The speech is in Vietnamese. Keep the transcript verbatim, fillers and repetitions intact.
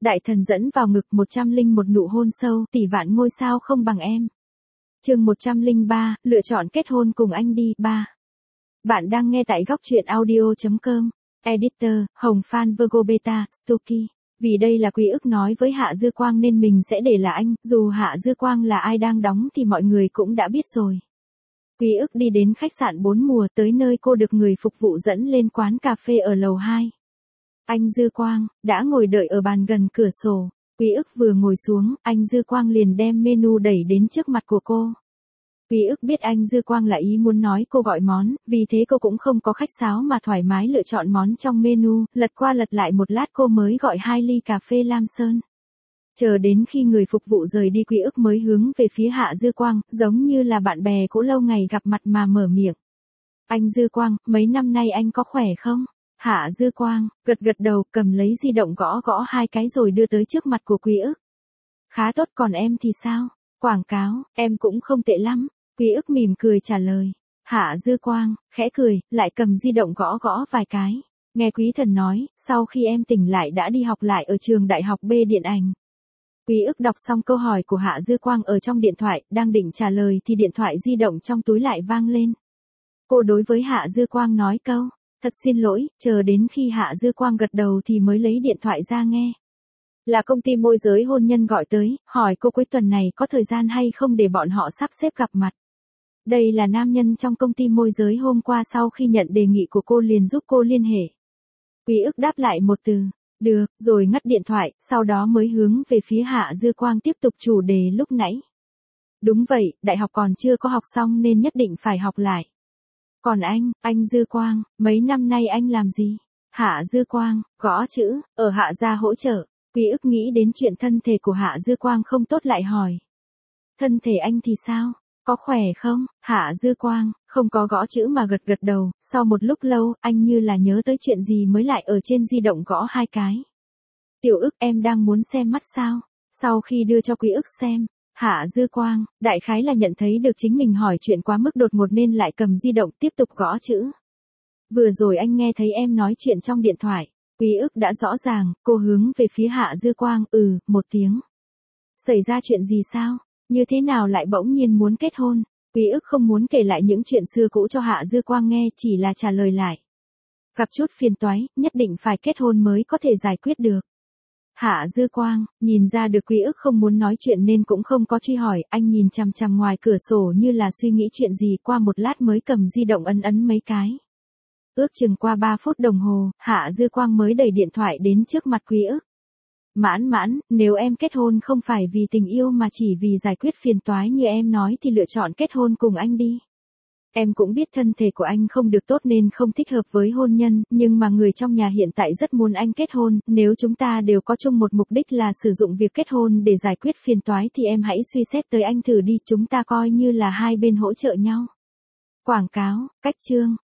Đại thần dẫn vào ngực một trăm linh một nụ hôn sâu, tỷ vạn ngôi sao không bằng em. Chương một trăm lẻ ba, lựa chọn kết hôn cùng anh đi, ba. Bạn đang nghe tại góc truyện audio chấm com. Editor, Hồng Phan Virgo Beta, Stucky. Vì đây là Quý Ức nói với Hạ Dư Quang nên mình sẽ để là anh, dù Hạ Dư Quang là ai đang đóng thì mọi người cũng đã biết rồi. Quý Ức đi đến khách sạn bốn mùa, tới nơi cô được người phục vụ dẫn lên quán cà phê ở lầu hai. Anh Dư Quang đã ngồi đợi ở bàn gần cửa sổ. Quý Ức vừa ngồi xuống, anh Dư Quang liền đem menu đẩy đến trước mặt của cô. Quý Ức biết anh Dư Quang là ý muốn nói cô gọi món, vì thế cô cũng không có khách sáo mà thoải mái lựa chọn món trong menu, lật qua lật lại một lát cô mới gọi hai ly cà phê Lam Sơn. Chờ đến khi người phục vụ rời đi, Quý Ức mới hướng về phía Hạ Dư Quang, giống như là bạn bè cũ lâu ngày gặp mặt mà mở miệng. Anh Dư Quang, mấy năm nay anh có khỏe không? Hạ Dư Quang gật gật đầu, cầm lấy di động gõ gõ hai cái rồi đưa tới trước mặt của Quý Ức. Khá tốt, còn em thì sao? Quảng cáo, em cũng không tệ lắm. Quý Ức mỉm cười trả lời. Hạ Dư Quang khẽ cười, lại cầm di động gõ gõ vài cái. Nghe Quý Thần nói, sau khi em tỉnh lại đã đi học lại ở trường đại học B điện ảnh. Quý Ức đọc xong câu hỏi của Hạ Dư Quang ở trong điện thoại, đang định trả lời thì điện thoại di động trong túi lại vang lên. Cô đối với Hạ Dư Quang nói câu, thật xin lỗi, chờ đến khi Hạ Dư Quang gật đầu thì mới lấy điện thoại ra nghe. Là công ty môi giới hôn nhân gọi tới, hỏi cô cuối tuần này có thời gian hay không để bọn họ sắp xếp gặp mặt. Đây là nam nhân trong công ty môi giới, hôm qua sau khi nhận đề nghị của cô liền giúp cô liên hệ. Quý Ức đáp lại một từ, được, rồi ngắt điện thoại, sau đó mới hướng về phía Hạ Dư Quang tiếp tục chủ đề lúc nãy. Đúng vậy, đại học còn chưa có học xong nên nhất định phải học lại. Còn anh, anh Dư Quang, mấy năm nay anh làm gì? Hạ Dư Quang gõ chữ, ở Hạ gia hỗ trợ. Quý Ức nghĩ đến chuyện thân thể của Hạ Dư Quang không tốt lại hỏi. Thân thể anh thì sao? Có khỏe không? Hạ Dư Quang không có gõ chữ mà gật gật đầu, sau một lúc lâu, anh như là nhớ tới chuyện gì mới lại ở trên di động gõ hai cái. Tiểu Ức, em đang muốn xem mắt sao? Sau khi đưa cho Quý Ức xem, Hạ Dư Quang đại khái là nhận thấy được chính mình hỏi chuyện quá mức đột ngột nên lại cầm di động tiếp tục gõ chữ. Vừa rồi anh nghe thấy em nói chuyện trong điện thoại. Quý Ức đã rõ ràng, cô hướng về phía Hạ Dư Quang, ừ, một tiếng. Xảy ra chuyện gì sao? Như thế nào lại bỗng nhiên muốn kết hôn? Quý Ức không muốn kể lại những chuyện xưa cũ cho Hạ Dư Quang nghe, chỉ là trả lời lại. Gặp chút phiền toái, nhất định phải kết hôn mới có thể giải quyết được. Hạ Dư Quang nhìn ra được Quý Ức không muốn nói chuyện nên cũng không có truy hỏi, anh nhìn chằm chằm ngoài cửa sổ như là suy nghĩ chuyện gì, qua một lát mới cầm di động ấn ấn mấy cái. Ước chừng qua ba phút đồng hồ, Hạ Dư Quang mới đẩy điện thoại đến trước mặt Quý Ức. Mãn mãn, nếu em kết hôn không phải vì tình yêu mà chỉ vì giải quyết phiền toái như em nói thì lựa chọn kết hôn cùng anh đi. Em cũng biết thân thể của anh không được tốt nên không thích hợp với hôn nhân, nhưng mà người trong nhà hiện tại rất muốn anh kết hôn, nếu chúng ta đều có chung một mục đích là sử dụng việc kết hôn để giải quyết phiền toái thì em hãy suy xét tới anh thử đi, chúng ta coi như là hai bên hỗ trợ nhau. Quảng cáo, cách chương,